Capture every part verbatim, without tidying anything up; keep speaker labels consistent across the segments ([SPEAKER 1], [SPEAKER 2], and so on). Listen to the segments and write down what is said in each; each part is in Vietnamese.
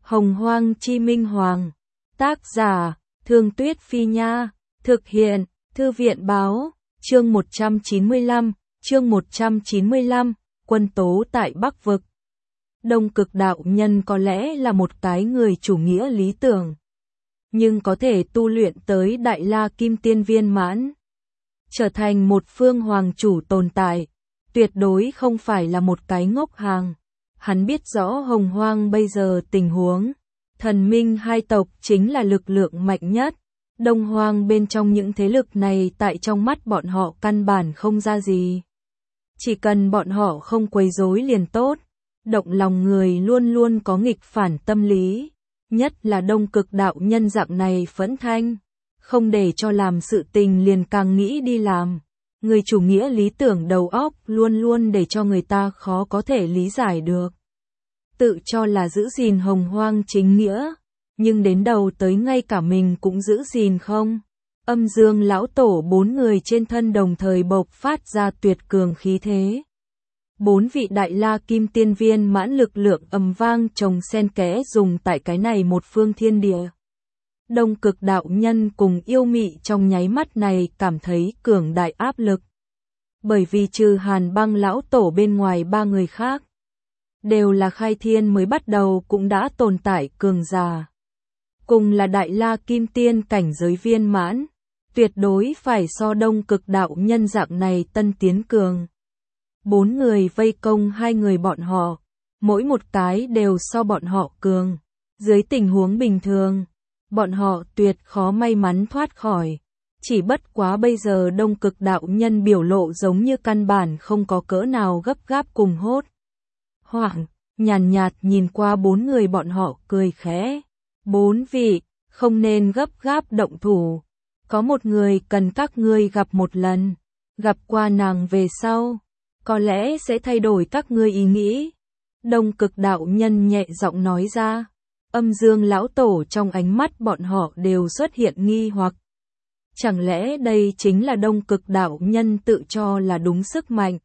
[SPEAKER 1] Hồng Hoang Chi Minh Hoàng. Tác giả, Thương Tuyết Phi Nha. Thực hiện, Thư viện Báo. Chương một trăm chín mươi lăm, chương một trăm chín mươi lăm, Quân tố tại Bắc Vực. Đông Cực đạo nhân có lẽ là một cái người chủ nghĩa lý tưởng, nhưng có thể tu luyện tới Đại La Kim Tiên viên mãn, trở thành một phương hoàng chủ tồn tại, tuyệt đối không phải là một cái ngốc hàng. Hắn biết rõ Hồng Hoang bây giờ tình huống, thần minh hai tộc chính là lực lượng mạnh nhất. Đông Hoang bên trong những thế lực này tại trong mắt bọn họ căn bản không ra gì. Chỉ cần bọn họ không quấy rối liền tốt. Động lòng người luôn luôn có nghịch phản tâm lý. Nhất là Đông Cực đạo nhân dạng này phẫn thanh. Không để cho làm sự tình liền càng nghĩ đi làm. Người chủ nghĩa lý tưởng đầu óc luôn luôn để cho người ta khó có thể lý giải được. Tự cho là giữ gìn Hồng Hoang chính nghĩa. Nhưng đến đầu tới ngay cả mình cũng giữ gìn không. Âm Dương lão tổ bốn người trên thân đồng thời bộc phát ra tuyệt cường khí thế. Bốn vị Đại La Kim Tiên viên mãn lực lượng ầm vang chồng xen kẽ dùng tại cái này một phương thiên địa. Đông Cực đạo nhân cùng yêu mị trong nháy mắt này cảm thấy cường đại áp lực. Bởi vì trừ Hàn Băng lão tổ bên ngoài ba người khác, đều là khai thiên mới bắt đầu cũng đã tồn tại cường giả. Cùng là Đại La Kim Tiên cảnh giới viên mãn, tuyệt đối phải so Đông Cực đạo nhân dạng này tân tiến cường. Bốn người vây công hai người bọn họ, mỗi một cái đều so bọn họ cường. Dưới tình huống bình thường, bọn họ tuyệt khó may mắn thoát khỏi. Chỉ bất quá bây giờ Đông Cực đạo nhân biểu lộ giống như căn bản không có cỡ nào gấp gáp cùng hốt hoảng, nhàn nhạt nhìn qua bốn người bọn họ cười khẽ. Bốn vị, không nên gấp gáp động thủ. Có một người cần các ngươi gặp một lần. Gặp qua nàng về sau, có lẽ sẽ thay đổi các ngươi ý nghĩ. Đông Cực đạo nhân nhẹ giọng nói ra. Âm Dương lão tổ trong ánh mắt bọn họ đều xuất hiện nghi hoặc. Chẳng lẽ đây chính là Đông Cực đạo nhân tự cho là đúng sức mạnh?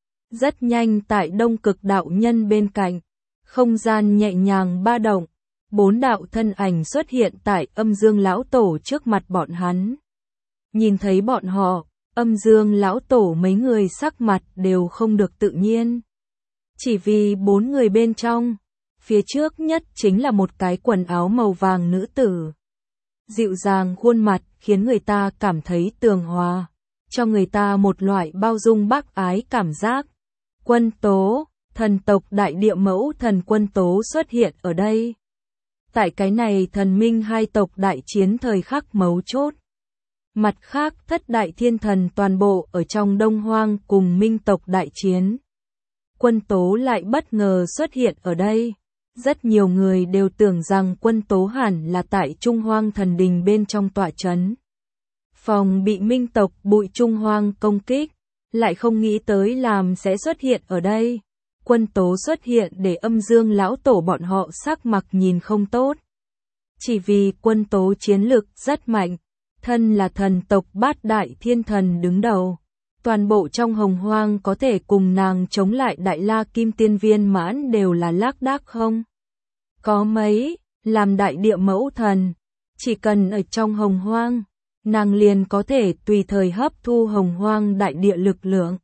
[SPEAKER 1] Rất nhanh tại Đông Cực đạo nhân bên cạnh, không gian nhẹ nhàng ba động. Bốn đạo thân ảnh xuất hiện tại Âm Dương lão tổ trước mặt bọn hắn. Nhìn thấy bọn họ, Âm Dương lão tổ mấy người sắc mặt đều không được tự nhiên. Chỉ vì bốn người bên trong, phía trước nhất chính là một cái quần áo màu vàng nữ tử. Dịu dàng khuôn mặt khiến người ta cảm thấy tường hòa, cho người ta một loại bao dung bác ái cảm giác. Quân tố, thần tộc đại địa mẫu thần Quân tố xuất hiện ở đây. Tại cái này thần minh hai tộc đại chiến thời khắc mấu chốt. Mặt khác thất đại thiên thần toàn bộ ở trong Đông Hoang cùng minh tộc đại chiến. Quân tố lại bất ngờ xuất hiện ở đây. Rất nhiều người đều tưởng rằng Quân tố hẳn là tại Trung Hoang thần đình bên trong tọa trấn. Phòng bị minh tộc bụi Trung Hoang công kích, lại không nghĩ tới làm sẽ xuất hiện ở đây. Quân tố xuất hiện để Âm Dương lão tổ bọn họ sắc mặt nhìn không tốt. Chỉ vì Quân tố chiến lực rất mạnh, thân là thần tộc bát đại thiên thần đứng đầu. Toàn bộ trong Hồng Hoang có thể cùng nàng chống lại Đại La Kim Tiên viên mãn đều là lác đác không? Có mấy, làm đại địa mẫu thần, chỉ cần ở trong Hồng Hoang, nàng liền có thể tùy thời hấp thu Hồng Hoang đại địa lực lượng.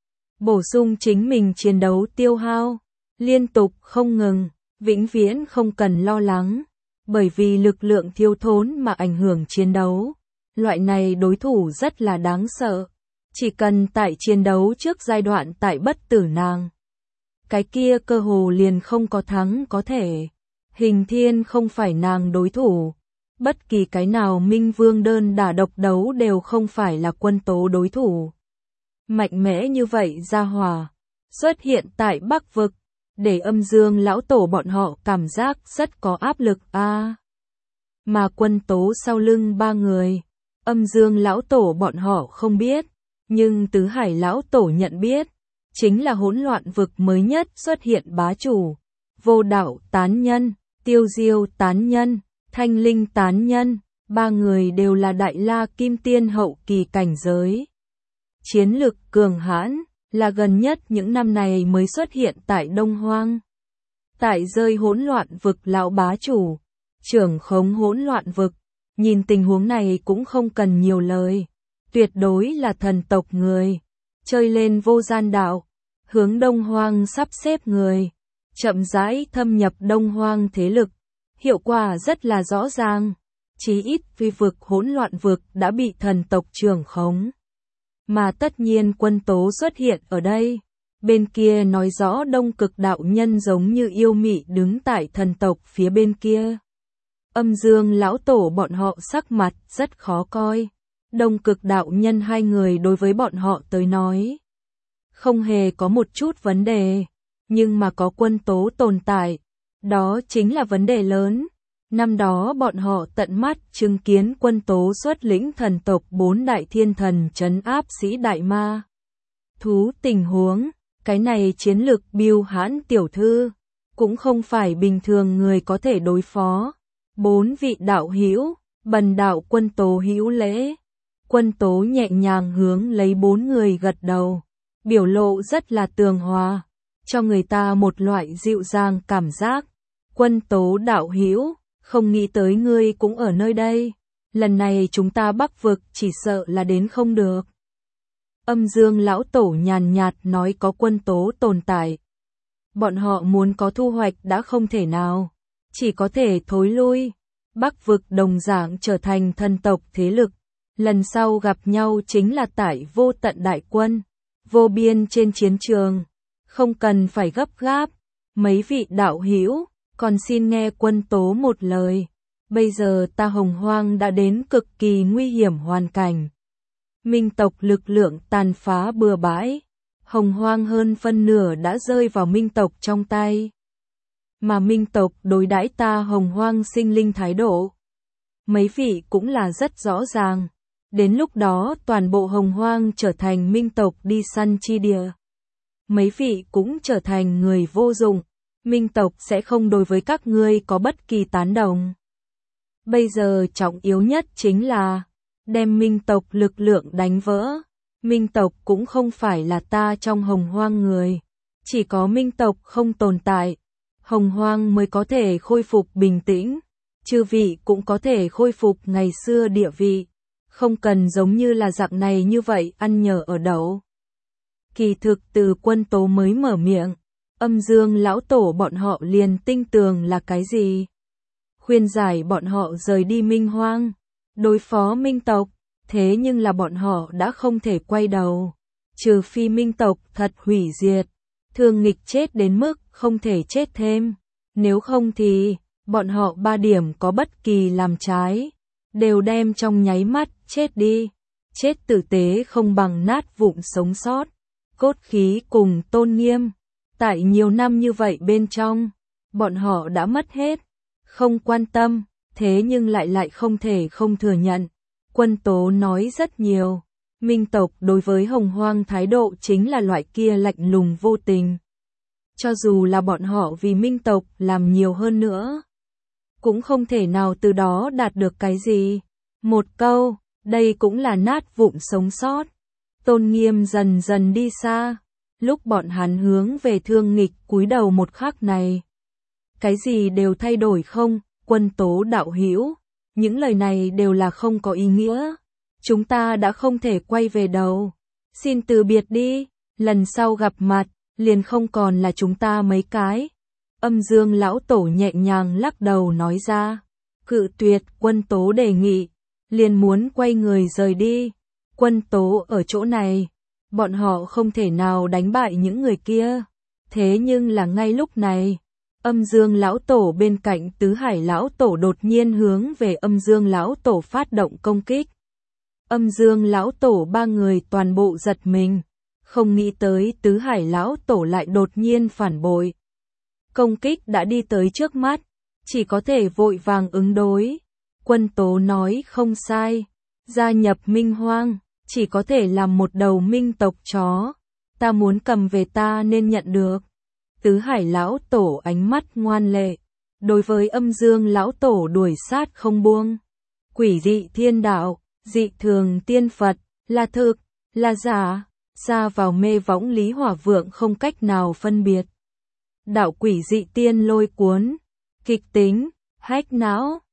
[SPEAKER 1] Bổ sung chính mình chiến đấu tiêu hao, liên tục không ngừng, vĩnh viễn không cần lo lắng, bởi vì lực lượng thiếu thốn mà ảnh hưởng chiến đấu. Loại này đối thủ rất là đáng sợ, chỉ cần tại chiến đấu trước giai đoạn tại bất tử nàng. Cái kia cơ hồ liền không có thắng có thể, Hình Thiên không phải nàng đối thủ, bất kỳ cái nào minh vương đơn đả độc đấu đều không phải là Quân tố đối thủ. Mạnh mẽ như vậy gia hỏa xuất hiện tại Bắc Vực, để Âm Dương lão tổ bọn họ cảm giác rất có áp lực a. À, mà Quân tố sau lưng ba người, Âm Dương lão tổ bọn họ không biết, nhưng Tứ Hải lão tổ nhận biết, chính là hỗn loạn vực mới nhất xuất hiện bá chủ, Vô Đạo tán nhân, Tiêu Diêu tán nhân, Thanh Linh tán nhân, ba người đều là Đại La Kim Tiên hậu kỳ cảnh giới. Chiến lực cường hãn, là gần nhất những năm này mới xuất hiện tại Đông Hoang. tại rơi hỗn loạn vực lão bá chủ, trưởng khống hỗn loạn vực, nhìn tình huống này cũng không cần nhiều lời, tuyệt đối là thần tộc người, chơi lên vô gian đạo, hướng Đông Hoang sắp xếp người, chậm rãi thâm nhập Đông Hoang thế lực, hiệu quả rất là rõ ràng, chí ít vì vực hỗn loạn vực đã bị thần tộc trưởng khống. Mà tất nhiên Quân Tố xuất hiện ở đây, bên kia nói rõ Đông Cực đạo nhân giống như yêu mị đứng tại thần tộc phía bên kia. Âm Dương lão tổ bọn họ sắc mặt rất khó coi. Đông Cực đạo nhân hai người đối với bọn họ tới nói, không hề có một chút vấn đề, nhưng mà có Quân Tố tồn tại, đó chính là vấn đề lớn. Năm đó bọn họ tận mắt chứng kiến Quân Tố xuất lĩnh thần tộc bốn đại thiên thần trấn áp sĩ đại ma thú tình huống, cái này chiến lực Bưu Hãn tiểu thư cũng không phải bình thường người có thể đối phó. Bốn vị đạo hữu, Bần đạo Quân Tố hữu lễ. Quân Tố nhẹ nhàng hướng lấy bốn người gật đầu, biểu lộ rất là tường hòa, cho người ta một loại dịu dàng cảm giác. Quân Tố đạo hữu, không nghĩ tới ngươi cũng ở nơi đây, lần này chúng ta Bắc vực chỉ sợ là đến không được. Âm Dương lão tổ nhàn nhạt nói có Quân Tố tồn tại, bọn họ muốn có thu hoạch đã không thể nào, chỉ có thể thối lui. Bắc vực đồng dạng trở thành thần tộc thế lực, lần sau gặp nhau chính là tại vô tận đại quân, vô biên trên chiến trường, không cần phải gấp gáp. Mấy vị đạo hữu, còn xin nghe Quân Tố một lời, bây giờ ta Hồng Hoang đã đến cực kỳ nguy hiểm hoàn cảnh. Minh tộc lực lượng tàn phá bừa bãi, Hồng Hoang hơn phân nửa đã rơi vào Minh tộc trong tay. Mà Minh tộc đối đãi ta Hồng Hoang sinh linh thái độ, mấy vị cũng là rất rõ ràng. Đến lúc đó toàn bộ Hồng Hoang trở thành Minh tộc đi săn chi địa, mấy vị cũng trở thành người vô dụng, Minh tộc sẽ không đối với các ngươi có bất kỳ tán đồng. Bây giờ trọng yếu nhất chính là đem Minh tộc lực lượng đánh vỡ. Minh tộc cũng không phải là ta trong Hồng Hoang người, chỉ có Minh tộc không tồn tại, Hồng Hoang mới có thể khôi phục bình tĩnh, chư vị cũng có thể khôi phục ngày xưa địa vị, không cần giống như là dạng này như vậy ăn nhờ ở đậu. Kỳ thực từ Quân Tố mới mở miệng, Âm Dương lão tổ bọn họ liền tinh tường là cái gì, khuyên giải bọn họ rời đi Minh Hoang, đối phó Minh tộc, thế nhưng là bọn họ đã không thể quay đầu, trừ phi Minh tộc thật hủy diệt, Thương Nghịch chết đến mức không thể chết thêm, nếu không thì bọn họ ba điểm có bất kỳ làm trái, đều đem trong nháy mắt chết đi, chết tử tế không bằng nát vụn sống sót, cốt khí cùng tôn nghiêm. Tại nhiều năm như vậy bên trong, bọn họ đã mất hết, không quan tâm, thế nhưng lại lại không thể không thừa nhận. Quân Tố nói rất nhiều, Minh tộc đối với Hồng Hoang thái độ chính là loại kia lạnh lùng vô tình. Cho dù là bọn họ vì Minh tộc làm nhiều hơn nữa, cũng không thể nào từ đó đạt được cái gì. Một câu, đây cũng là nát vụn sống sót. Tôn nghiêm dần dần đi xa, lúc bọn hắn hướng về Thương Nghịch cúi đầu một khắc này. Cái gì đều thay đổi không, Quân Tố đạo hữu, những lời này đều là không có ý nghĩa. Chúng ta đã không thể quay về đầu, xin từ biệt đi, lần sau gặp mặt, liền không còn là chúng ta mấy cái. Âm Dương lão tổ nhẹ nhàng lắc đầu nói ra, cự tuyệt Quân Tố đề nghị, liền muốn quay người rời đi. Quân Tố ở chỗ này, bọn họ không thể nào đánh bại những người kia. Thế nhưng là ngay lúc này, Âm Dương lão tổ bên cạnh Tứ Hải lão tổ đột nhiên hướng về Âm Dương lão tổ phát động công kích. Âm Dương lão tổ ba người toàn bộ giật mình, không nghĩ tới Tứ Hải lão tổ lại đột nhiên phản bội. Công kích đã đi tới trước mắt, chỉ có thể vội vàng ứng đối. Quân Tố nói không sai, gia nhập Minh Hoang, chỉ có thể làm một đầu minh tộc chó, ta muốn cầm về ta nên nhận được. Tứ Hải lão tổ ánh mắt ngoan lệ, đối với Âm Dương lão tổ đuổi sát không buông. Quỷ dị thiên đạo, dị thường tiên Phật, là thực, là giả, xa vào mê võng Lý Hỏa Vượng không cách nào phân biệt. Đạo quỷ dị tiên lôi cuốn. Kịch tính, hack não,